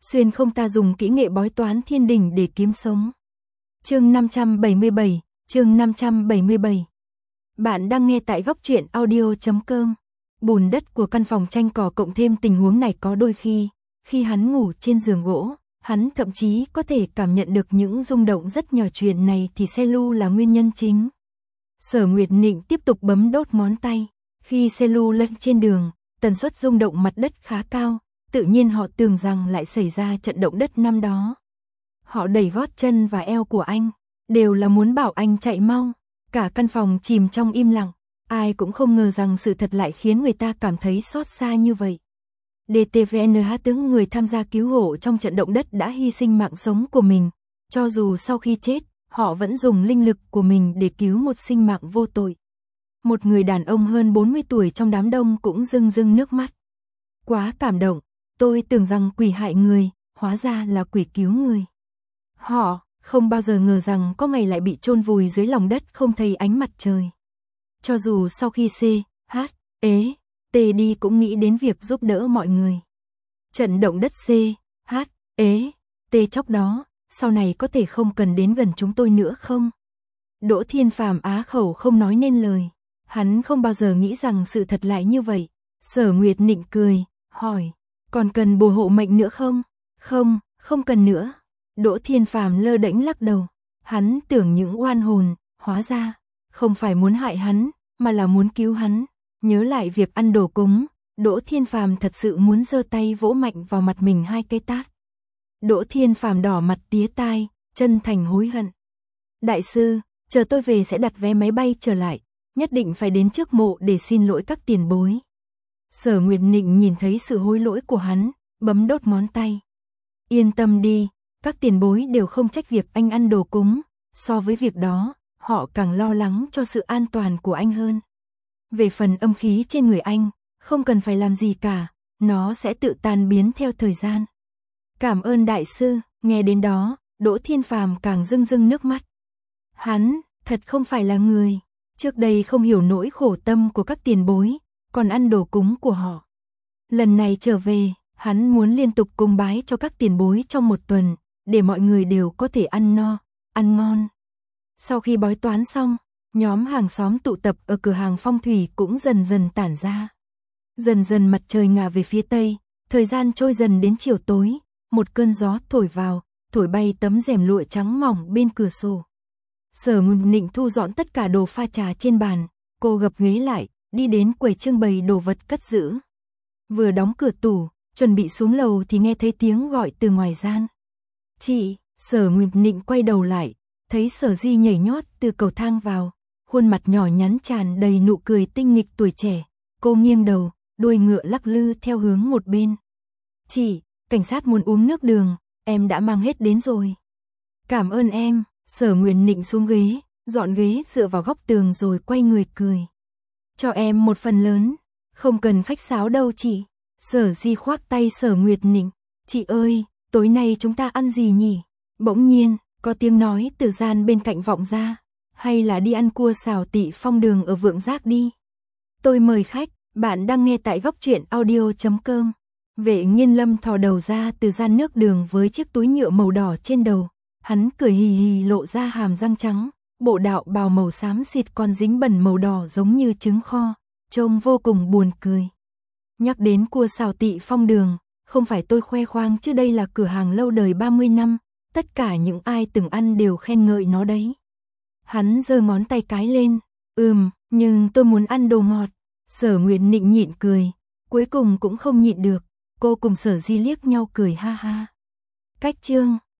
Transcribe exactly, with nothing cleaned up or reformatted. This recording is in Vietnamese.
xuyên không ta dùng kỹ nghệ bói toán thiên đình để kiếm sống. Chương năm trăm bảy mươi bảy, chương năm trăm bảy mươi bảy. Bạn đang nghe tại góc truyện audio chấm com. Bùn đất của căn phòng tranh cỏ cộng thêm tình huống này có đôi khi, khi hắn ngủ trên giường gỗ, hắn thậm chí có thể cảm nhận được những rung động rất nhỏ. Chuyện này thì xe lu là nguyên nhân chính. Sở Nguyệt Nịnh tiếp tục bấm đốt ngón tay. Khi xe lu lên trên đường, tần suất rung động mặt đất khá cao, tự nhiên họ tưởng rằng lại xảy ra trận động đất năm đó. Họ đẩy gót chân và eo của anh, đều là muốn bảo anh chạy mau. Cả căn phòng chìm trong im lặng, ai cũng không ngờ rằng sự thật lại khiến người ta cảm thấy xót xa như vậy. đê tê vê en hát tướng người tham gia cứu hộ trong trận động đất đã hy sinh mạng sống của mình, cho dù sau khi chết, họ vẫn dùng linh lực của mình để cứu một sinh mạng vô tội. Một người đàn ông hơn bốn mươi tuổi trong đám đông cũng rưng rưng nước mắt. Quá cảm động, tôi tưởng rằng quỷ hại người, hóa ra là quỷ cứu người. Họ không bao giờ ngờ rằng có ngày lại bị chôn vùi dưới lòng đất không thấy ánh mặt trời. Cho dù sau khi C, H, E, T đi cũng nghĩ đến việc giúp đỡ mọi người. Trận động đất C, H, E, T chốc đó, sau này có thể không cần đến gần chúng tôi nữa không? Đỗ Thiên Phàm á khẩu không nói nên lời. Hắn không bao giờ nghĩ rằng sự thật lại như vậy. Sở Nguyệt Nịnh cười, hỏi, còn cần bùa hộ mệnh nữa không? Không, không cần nữa. Đỗ Thiên Phàm lơ đễnh lắc đầu. Hắn tưởng những oan hồn, hóa ra, không phải muốn hại hắn, mà là muốn cứu hắn. Nhớ lại việc ăn đồ cúng, Đỗ Thiên Phàm thật sự muốn giơ tay vỗ mạnh vào mặt mình hai cái tát. Đỗ Thiên Phàm đỏ mặt tía tai, chân thành hối hận. Đại sư, chờ tôi về sẽ đặt vé máy bay trở lại, nhất định phải đến trước mộ để xin lỗi các tiền bối. Sở Nguyệt Nịnh nhìn thấy sự hối lỗi của hắn, bấm đốt ngón tay. Yên tâm đi, các tiền bối đều không trách việc anh ăn đồ cúng, so với việc đó, họ càng lo lắng cho sự an toàn của anh hơn. Về phần âm khí trên người anh, không cần phải làm gì cả, nó sẽ tự tan biến theo thời gian. Cảm ơn đại sư, nghe đến đó, Đỗ Thiên Phàm càng rưng rưng nước mắt. Hắn, thật không phải là người, trước đây không hiểu nỗi khổ tâm của các tiền bối, còn ăn đồ cúng của họ. Lần này trở về, hắn muốn liên tục cúng bái cho các tiền bối trong một tuần, để mọi người đều có thể ăn no, ăn ngon. Sau khi bói toán xong, nhóm hàng xóm tụ tập ở cửa hàng phong thủy cũng dần dần tản ra. Dần dần mặt trời ngả về phía tây, thời gian trôi dần đến chiều tối, một cơn gió thổi vào, thổi bay tấm rèm lụa trắng mỏng bên cửa sổ. Sở Nguyệt Nịnh thu dọn tất cả đồ pha trà trên bàn, cô gập ghế lại, đi đến quầy trưng bày đồ vật cất giữ. Vừa đóng cửa tủ, chuẩn bị xuống lầu thì nghe thấy tiếng gọi từ ngoài gian. Chị, Sở Nguyệt Nịnh quay đầu lại, thấy Sở Di nhảy nhót từ cầu thang vào, khuôn mặt nhỏ nhắn tràn đầy nụ cười tinh nghịch tuổi trẻ. Cô nghiêng đầu, đuôi ngựa lắc lư theo hướng một bên. Chị, cảnh sát muốn uống nước đường, em đã mang hết đến rồi. Cảm ơn em. Sở Nguyệt Nịnh xuống ghế, dọn ghế dựa vào góc tường rồi quay người cười. Cho em một phần lớn, không cần khách sáo đâu chị. Sở Di khoác tay Sở Nguyệt Nịnh. Chị ơi, tối nay chúng ta ăn gì nhỉ? Bỗng nhiên, có tiếng nói từ gian bên cạnh vọng ra. Hay là đi ăn cua xào Tị Phong Đường ở Vượng Giác đi. Tôi mời khách, bạn đang nghe tại góc truyện audio chấm com. Vệ Nghiên Lâm thò đầu ra từ gian nước đường với chiếc túi nhựa màu đỏ trên đầu. Hắn cười hì hì lộ ra hàm răng trắng, bộ đạo bào màu xám xịt còn dính bẩn màu đỏ giống như trứng kho, trông vô cùng buồn cười. Nhắc đến cua xào Tị Phong Đường, không phải tôi khoe khoang chứ đây là cửa hàng lâu đời ba mươi năm, tất cả những ai từng ăn đều khen ngợi nó đấy. Hắn giơ ngón tay cái lên, ừm, nhưng tôi muốn ăn đồ ngọt. Sở Nguyệt Nịnh nhịn cười, cuối cùng cũng không nhịn được, cô cùng Sở Di liếc nhau cười ha ha. Cách chương